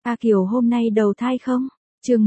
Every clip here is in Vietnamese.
A Kiều hôm nay đầu thai không? Chương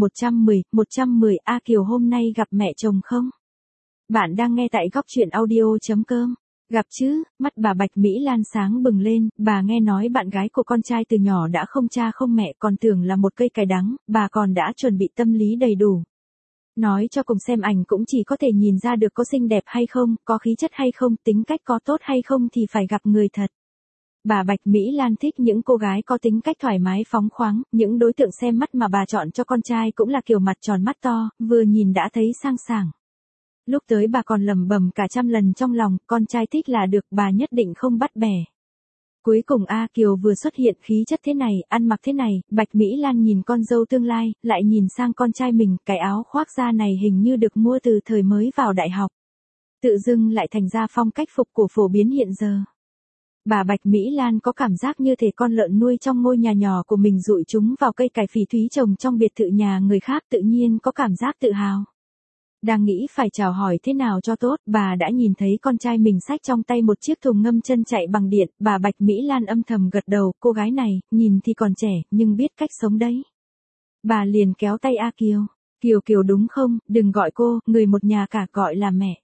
110, A Kiều hôm nay gặp mẹ chồng không? Bạn đang nghe tại góc truyện audio.com. Gặp chứ, mắt bà Bạch Mỹ Lan sáng bừng lên, bà nghe nói bạn gái của con trai từ nhỏ đã không cha không mẹ, còn tưởng là một cây cải đắng, bà còn đã chuẩn bị tâm lý đầy đủ. Nói cho cùng xem ảnh cũng chỉ có thể nhìn ra được có xinh đẹp hay không, có khí chất hay không, tính cách có tốt hay không thì phải gặp người thật. Bà Bạch Mỹ Lan thích những cô gái có tính cách thoải mái phóng khoáng, những đối tượng xem mắt mà bà chọn cho con trai cũng là kiểu mặt tròn mắt to, vừa nhìn đã thấy sang sảng. Lúc tới bà còn lẩm bẩm cả trăm lần trong lòng, con trai thích là được, bà nhất định không bắt bẻ. Cuối cùng A Kiều vừa xuất hiện, khí chất thế này, ăn mặc thế này, Bạch Mỹ Lan nhìn con dâu tương lai, lại nhìn sang con trai mình, cái áo khoác da này hình như được mua từ thời mới vào đại học. Tự dưng lại thành ra phong cách phục của phổ biến hiện giờ. Bà Bạch Mỹ Lan có cảm giác như thể con lợn nuôi trong ngôi nhà nhỏ của mình dụi chúng vào cây cải phỉ thúy trồng trong biệt thự nhà người khác, tự nhiên có cảm giác tự hào. Đang nghĩ phải chào hỏi thế nào cho tốt, bà đã nhìn thấy con trai mình xách trong tay một chiếc thùng ngâm chân chạy bằng điện, bà Bạch Mỹ Lan âm thầm gật đầu, cô gái này, nhìn thì còn trẻ, nhưng biết cách sống đấy. Bà liền kéo tay A Kiều, Kiều đúng không, đừng gọi cô, người một nhà cả gọi là mẹ.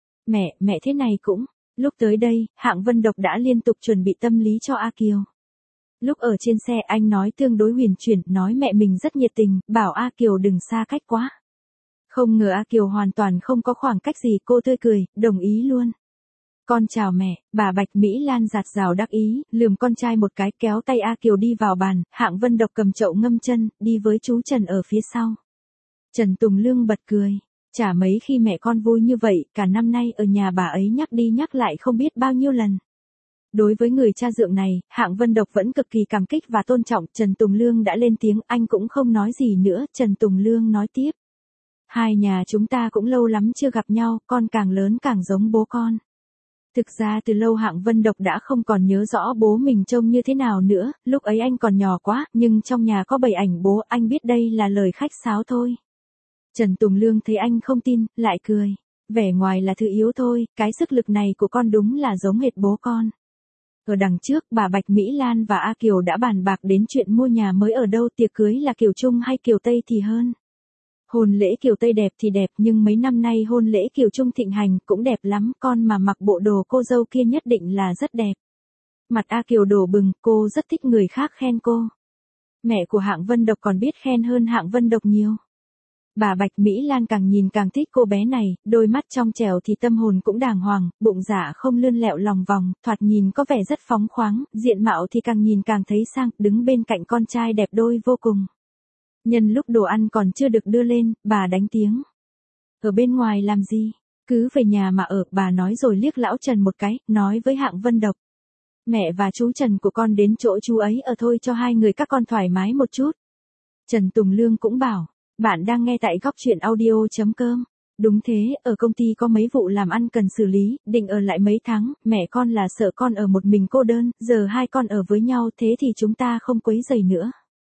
Mẹ thế này cũng. Lúc tới đây, Hạng Vân Độc đã liên tục chuẩn bị tâm lý cho A Kiều. Lúc ở trên xe anh nói tương đối huyền chuyển, nói mẹ mình rất nhiệt tình, bảo A Kiều đừng xa cách quá. Không ngờ A Kiều hoàn toàn không có khoảng cách gì, cô tươi cười, đồng ý luôn. Con chào mẹ, bà Bạch Mỹ Lan giạt rào đắc ý, lườm con trai một cái, kéo tay A Kiều đi vào bàn, Hạng Vân Độc cầm chậu ngâm chân, đi với chú Trần ở phía sau. Trần Tùng Lương bật cười. Chả mấy khi mẹ con vui như vậy, cả năm nay ở nhà bà ấy nhắc đi nhắc lại không biết bao nhiêu lần. Đối với người cha dượng này, Hạng Vân Độc vẫn cực kỳ cảm kích và tôn trọng, Trần Tùng Lương đã lên tiếng, anh cũng không nói gì nữa, Trần Tùng Lương nói tiếp. Hai nhà chúng ta cũng lâu lắm chưa gặp nhau, con càng lớn càng giống bố con. Thực ra từ lâu Hạng Vân Độc đã không còn nhớ rõ bố mình trông như thế nào nữa, lúc ấy anh còn nhỏ quá, nhưng trong nhà có 7 ảnh bố, anh biết đây là lời khách sáo thôi. Trần Tùng Lương thấy anh không tin, lại cười. Vẻ ngoài là thứ yếu thôi, cái sức lực này của con đúng là giống hệt bố con. Ở đằng trước, bà Bạch Mỹ Lan và A Kiều đã bàn bạc đến chuyện mua nhà mới ở đâu, tiệc cưới là Kiều Trung hay Kiều Tây thì hơn. Hôn lễ Kiều Tây đẹp thì đẹp, nhưng mấy năm nay hôn lễ Kiều Trung thịnh hành, cũng đẹp lắm, con mà mặc bộ đồ cô dâu kia nhất định là rất đẹp. Mặt A Kiều đổ bừng, cô rất thích người khác khen cô. Mẹ của Hạng Vân Độc còn biết khen hơn Hạng Vân Độc nhiều. Bà Bạch Mỹ Lan càng nhìn càng thích cô bé này, đôi mắt trong trẻo thì tâm hồn cũng đàng hoàng, bụng dạ không lươn lẹo lòng vòng, thoạt nhìn có vẻ rất phóng khoáng, diện mạo thì càng nhìn càng thấy sang, đứng bên cạnh con trai đẹp đôi vô cùng. Nhân lúc đồ ăn còn chưa được đưa lên, bà đánh tiếng. Ở bên ngoài làm gì? Cứ về nhà mà ở, bà nói rồi liếc lão Trần một cái, nói với Hạng Vân Độc. Mẹ và chú Trần của con đến chỗ chú ấy ở thôi cho hai người các con thoải mái một chút. Trần Tùng Lương cũng bảo. Bạn đang nghe tại góc truyện audio.com. Đúng thế, ở công ty có mấy vụ làm ăn cần xử lý, định ở lại mấy tháng, mẹ con là sợ con ở một mình cô đơn, giờ hai con ở với nhau thế thì chúng ta không quấy rầy nữa.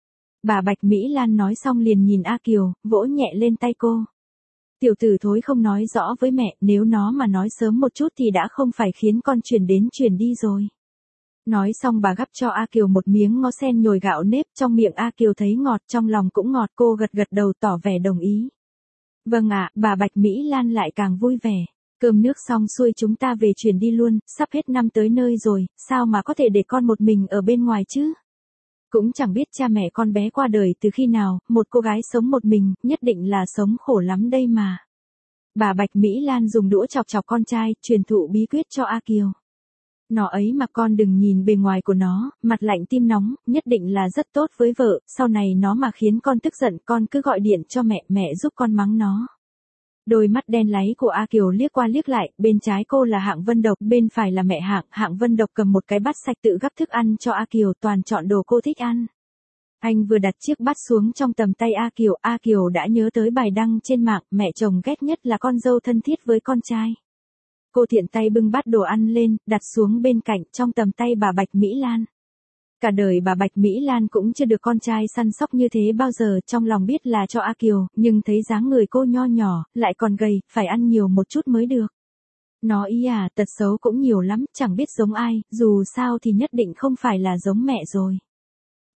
Bà Bạch Mỹ Lan nói xong liền nhìn A Kiều, vỗ nhẹ lên tay cô. Tiểu tử thối không nói rõ với mẹ, nếu nó mà nói sớm một chút thì đã không phải khiến con chuyển đi rồi. Nói xong bà gắp cho A Kiều một miếng ngó sen nhồi gạo nếp, trong miệng A Kiều thấy ngọt, trong lòng cũng ngọt, cô gật gật đầu tỏ vẻ đồng ý. Vâng ạ, bà Bạch Mỹ Lan lại càng vui vẻ. Cơm nước xong xuôi chúng ta về chuyển đi luôn, sắp hết năm tới nơi rồi, sao mà có thể để con một mình ở bên ngoài chứ? Cũng chẳng biết cha mẹ con bé qua đời từ khi nào, một cô gái sống một mình, nhất định là sống khổ lắm đây mà. Bà Bạch Mỹ Lan dùng đũa chọc chọc con trai, truyền thụ bí quyết cho A Kiều. Nó ấy mà con đừng nhìn bề ngoài của nó, mặt lạnh tim nóng, nhất định là rất tốt với vợ, sau này nó mà khiến con tức giận con cứ gọi điện cho mẹ giúp con mắng nó. Đôi mắt đen láy của A Kiều liếc qua liếc lại, bên trái cô là Hạng Vân Độc, bên phải là mẹ Hạng Vân Độc cầm một cái bát sạch tự gắp thức ăn cho A Kiều, toàn chọn đồ cô thích ăn. Anh vừa đặt chiếc bát xuống trong tầm tay A Kiều đã nhớ tới bài đăng trên mạng, mẹ chồng ghét nhất là con dâu thân thiết với con trai. Cô thiện tay bưng bát đồ ăn lên, đặt xuống bên cạnh trong tầm tay bà Bạch Mỹ Lan. Cả đời bà Bạch Mỹ Lan cũng chưa được con trai săn sóc như thế bao giờ, trong lòng biết là cho A Kiều, nhưng thấy dáng người cô nho nhỏ, lại còn gầy, phải ăn nhiều một chút mới được. Nó ý à, tật xấu cũng nhiều lắm, chẳng biết giống ai, dù sao thì nhất định không phải là giống mẹ rồi.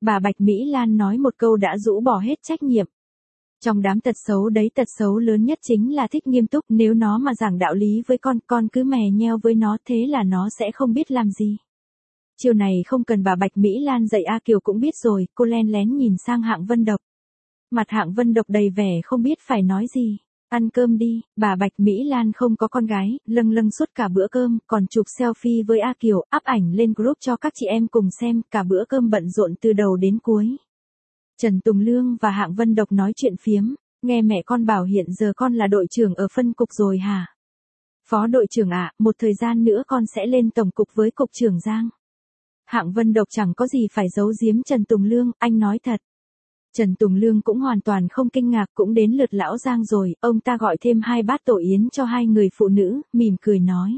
Bà Bạch Mỹ Lan nói một câu đã rũ bỏ hết trách nhiệm. Trong đám tật xấu đấy, tật xấu lớn nhất chính là thích nghiêm túc, nếu nó mà giảng đạo lý với con cứ mè nheo với nó, thế là nó sẽ không biết làm gì. Chiều này không cần bà Bạch Mỹ Lan dạy, A Kiều cũng biết rồi, cô len lén nhìn sang Hạng Vân Độc. Mặt Hạng Vân Độc đầy vẻ không biết phải nói gì. Ăn cơm đi, bà Bạch Mỹ Lan không có con gái, lâng lâng suốt cả bữa cơm, còn chụp selfie với A Kiều, up ảnh lên group cho các chị em cùng xem, cả bữa cơm bận rộn từ đầu đến cuối. Trần Tùng Lương và Hạng Vân Độc nói chuyện phiếm, nghe mẹ con bảo hiện giờ con là đội trưởng ở phân cục rồi hả? Phó đội trưởng ạ, một thời gian nữa con sẽ lên tổng cục với cục trưởng Giang. Hạng Vân Độc chẳng có gì phải giấu giếm Trần Tùng Lương, anh nói thật. Trần Tùng Lương cũng hoàn toàn không kinh ngạc, cũng đến lượt lão Giang rồi, ông ta gọi thêm 2 bát tổ yến cho 2 người phụ nữ, mỉm cười nói.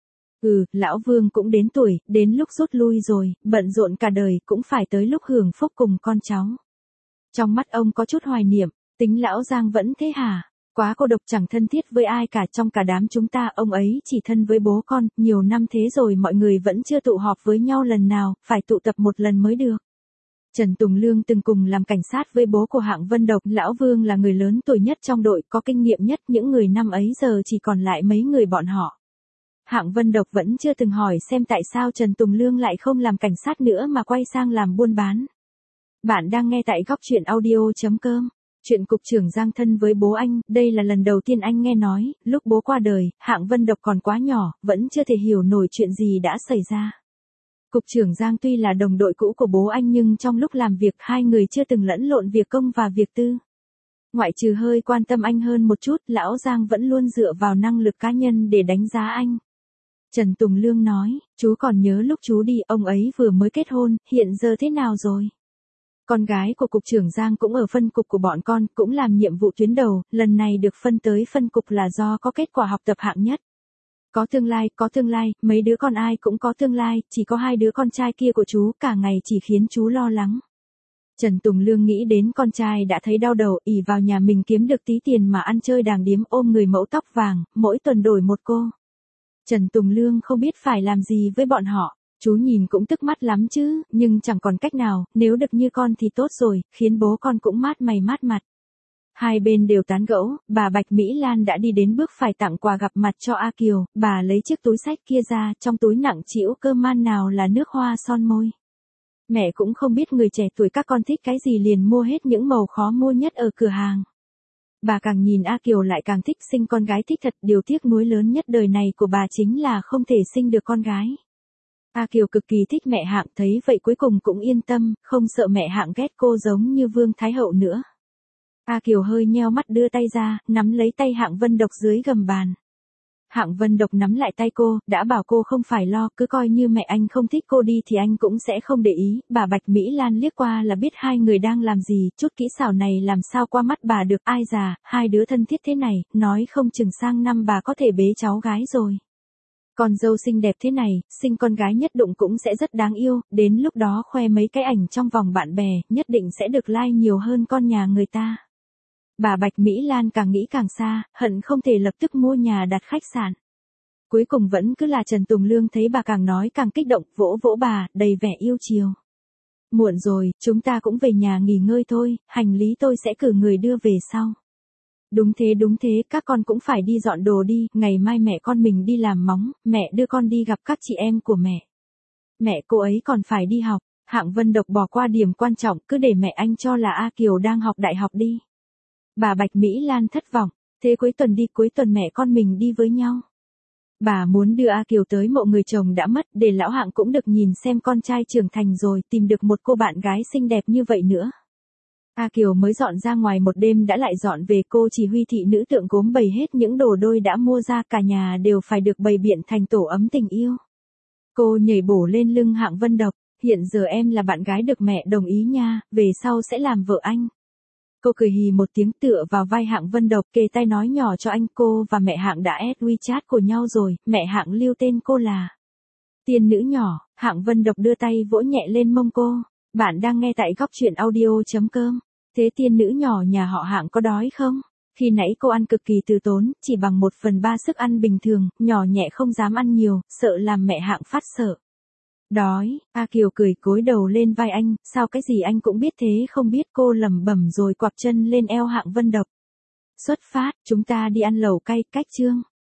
Lão Vương cũng đến tuổi, đến lúc rút lui rồi, bận rộn cả đời, cũng phải tới lúc hưởng phúc cùng con cháu. Trong mắt ông có chút hoài niệm, tính lão Giang vẫn thế hả? Quá cô độc, chẳng thân thiết với ai cả, trong cả đám chúng ta, ông ấy chỉ thân với bố con, nhiều năm thế rồi mọi người vẫn chưa tụ họp với nhau lần nào, phải tụ tập một lần mới được. Trần Tùng Lương từng cùng làm cảnh sát với bố của Hạng Vân Độc, lão Vương là người lớn tuổi nhất trong đội, có kinh nghiệm nhất, những người năm ấy giờ chỉ còn lại mấy người bọn họ. Hạng Vân Độc vẫn chưa từng hỏi xem tại sao Trần Tùng Lương lại không làm cảnh sát nữa mà quay sang làm buôn bán. Bạn đang nghe tại góc truyện audio.com. Chuyện cục trưởng Giang thân với bố anh, đây là lần đầu tiên anh nghe nói, lúc bố qua đời, Hạng Vân Độc còn quá nhỏ, vẫn chưa thể hiểu nổi chuyện gì đã xảy ra. Cục trưởng Giang tuy là đồng đội cũ của bố anh nhưng trong lúc làm việc hai người chưa từng lẫn lộn việc công và việc tư. Ngoại trừ hơi quan tâm anh hơn một chút, lão Giang vẫn luôn dựa vào năng lực cá nhân để đánh giá anh. Trần Tùng Lương nói, chú còn nhớ lúc chú đi, ông ấy vừa mới kết hôn, hiện giờ thế nào rồi? Con gái của cục trưởng Giang cũng ở phân cục của bọn con, cũng làm nhiệm vụ tuyến đầu, lần này được phân tới phân cục là do có kết quả học tập hạng nhất. Có tương lai, mấy đứa con ai cũng có tương lai, chỉ có 2 đứa con trai kia của chú cả ngày chỉ khiến chú lo lắng. Trần Tùng Lương nghĩ đến con trai đã thấy đau đầu, ỷ vào nhà mình kiếm được tí tiền mà ăn chơi đàng điếm, ôm người mẫu tóc vàng, mỗi tuần đổi một cô. Trần Tùng Lương không biết phải làm gì với bọn họ. Chú nhìn cũng tức mắt lắm chứ, nhưng chẳng còn cách nào, nếu được như con thì tốt rồi, khiến bố con cũng mát mày mát mặt. Hai bên đều tán gẫu, bà Bạch Mỹ Lan đã đi đến bước phải tặng quà gặp mặt cho A Kiều, bà lấy chiếc túi xách kia ra, trong túi nặng trĩu cơ man nào là nước hoa son môi. Mẹ cũng không biết người trẻ tuổi các con thích cái gì liền mua hết những màu khó mua nhất ở cửa hàng. Bà càng nhìn A Kiều lại càng thích, sinh con gái thích thật, điều tiếc nuối lớn nhất đời này của bà chính là không thể sinh được con gái. A Kiều cực kỳ thích mẹ Hạng, thấy vậy cuối cùng cũng yên tâm, không sợ mẹ Hạng ghét cô giống như Vương Thái Hậu nữa. A Kiều hơi nheo mắt đưa tay ra, nắm lấy tay Hạng Vân Độc dưới gầm bàn. Hạng Vân Độc nắm lại tay cô, đã bảo cô không phải lo, cứ coi như mẹ anh không thích cô đi thì anh cũng sẽ không để ý. Bà Bạch Mỹ Lan liếc qua là biết hai người đang làm gì, chút kỹ xảo này làm sao qua mắt bà được, ai già, hai đứa thân thiết thế này, nói không chừng sang năm bà có thể bế cháu gái rồi. Con dâu xinh đẹp thế này, sinh con gái nhất định cũng sẽ rất đáng yêu, đến lúc đó khoe mấy cái ảnh trong vòng bạn bè, nhất định sẽ được like nhiều hơn con nhà người ta. Bà Bạch Mỹ Lan càng nghĩ càng xa, hận không thể lập tức mua nhà đặt khách sạn. Cuối cùng vẫn cứ là Trần Tùng Lương thấy bà càng nói càng kích động, vỗ vỗ bà, đầy vẻ yêu chiều. Muộn rồi, chúng ta cũng về nhà nghỉ ngơi thôi, hành lý tôi sẽ cử người đưa về sau. Đúng thế, các con cũng phải đi dọn đồ đi, ngày mai mẹ con mình đi làm móng, mẹ đưa con đi gặp các chị em của mẹ. Mẹ cô ấy còn phải đi học, Hạng Vân Độc bỏ qua điểm quan trọng, cứ để mẹ anh cho là A Kiều đang học đại học đi. Bà Bạch Mỹ Lan thất vọng, thế cuối tuần mẹ con mình đi với nhau. Bà muốn đưa A Kiều tới mộ người chồng đã mất, để lão Hạng cũng được nhìn xem con trai trưởng thành rồi, tìm được một cô bạn gái xinh đẹp như vậy nữa. A Kiều mới dọn ra ngoài một đêm đã lại dọn về, cô chỉ huy thị nữ tượng gốm bày hết những đồ đôi đã mua ra, cả nhà đều phải được bày biện thành tổ ấm tình yêu. Cô nhảy bổ lên lưng Hạng Vân Độc, hiện giờ em là bạn gái được mẹ đồng ý nha, về sau sẽ làm vợ anh. Cô cười hì một tiếng tựa vào vai Hạng Vân Độc, kề tai nói nhỏ cho anh, cô và mẹ Hạng đã add WeChat của nhau rồi, mẹ Hạng lưu tên cô là Tiên nữ nhỏ. Hạng Vân Độc đưa tay vỗ nhẹ lên mông cô. Bạn đang nghe tại góc truyện audio.com. Thế tiên nữ nhỏ nhà họ Hạng có đói không? Khi nãy cô ăn cực kỳ từ tốn, chỉ bằng 1/3 sức ăn bình thường, nhỏ nhẹ không dám ăn nhiều, sợ làm mẹ Hạng phát sợ. Đói, A Kiều cười cối đầu lên vai anh, sao cái gì anh cũng biết thế không biết, cô lẩm bẩm rồi quặp chân lên eo Hạng Vân Độc. Xuất phát, chúng ta đi ăn lẩu cay, cách Chương.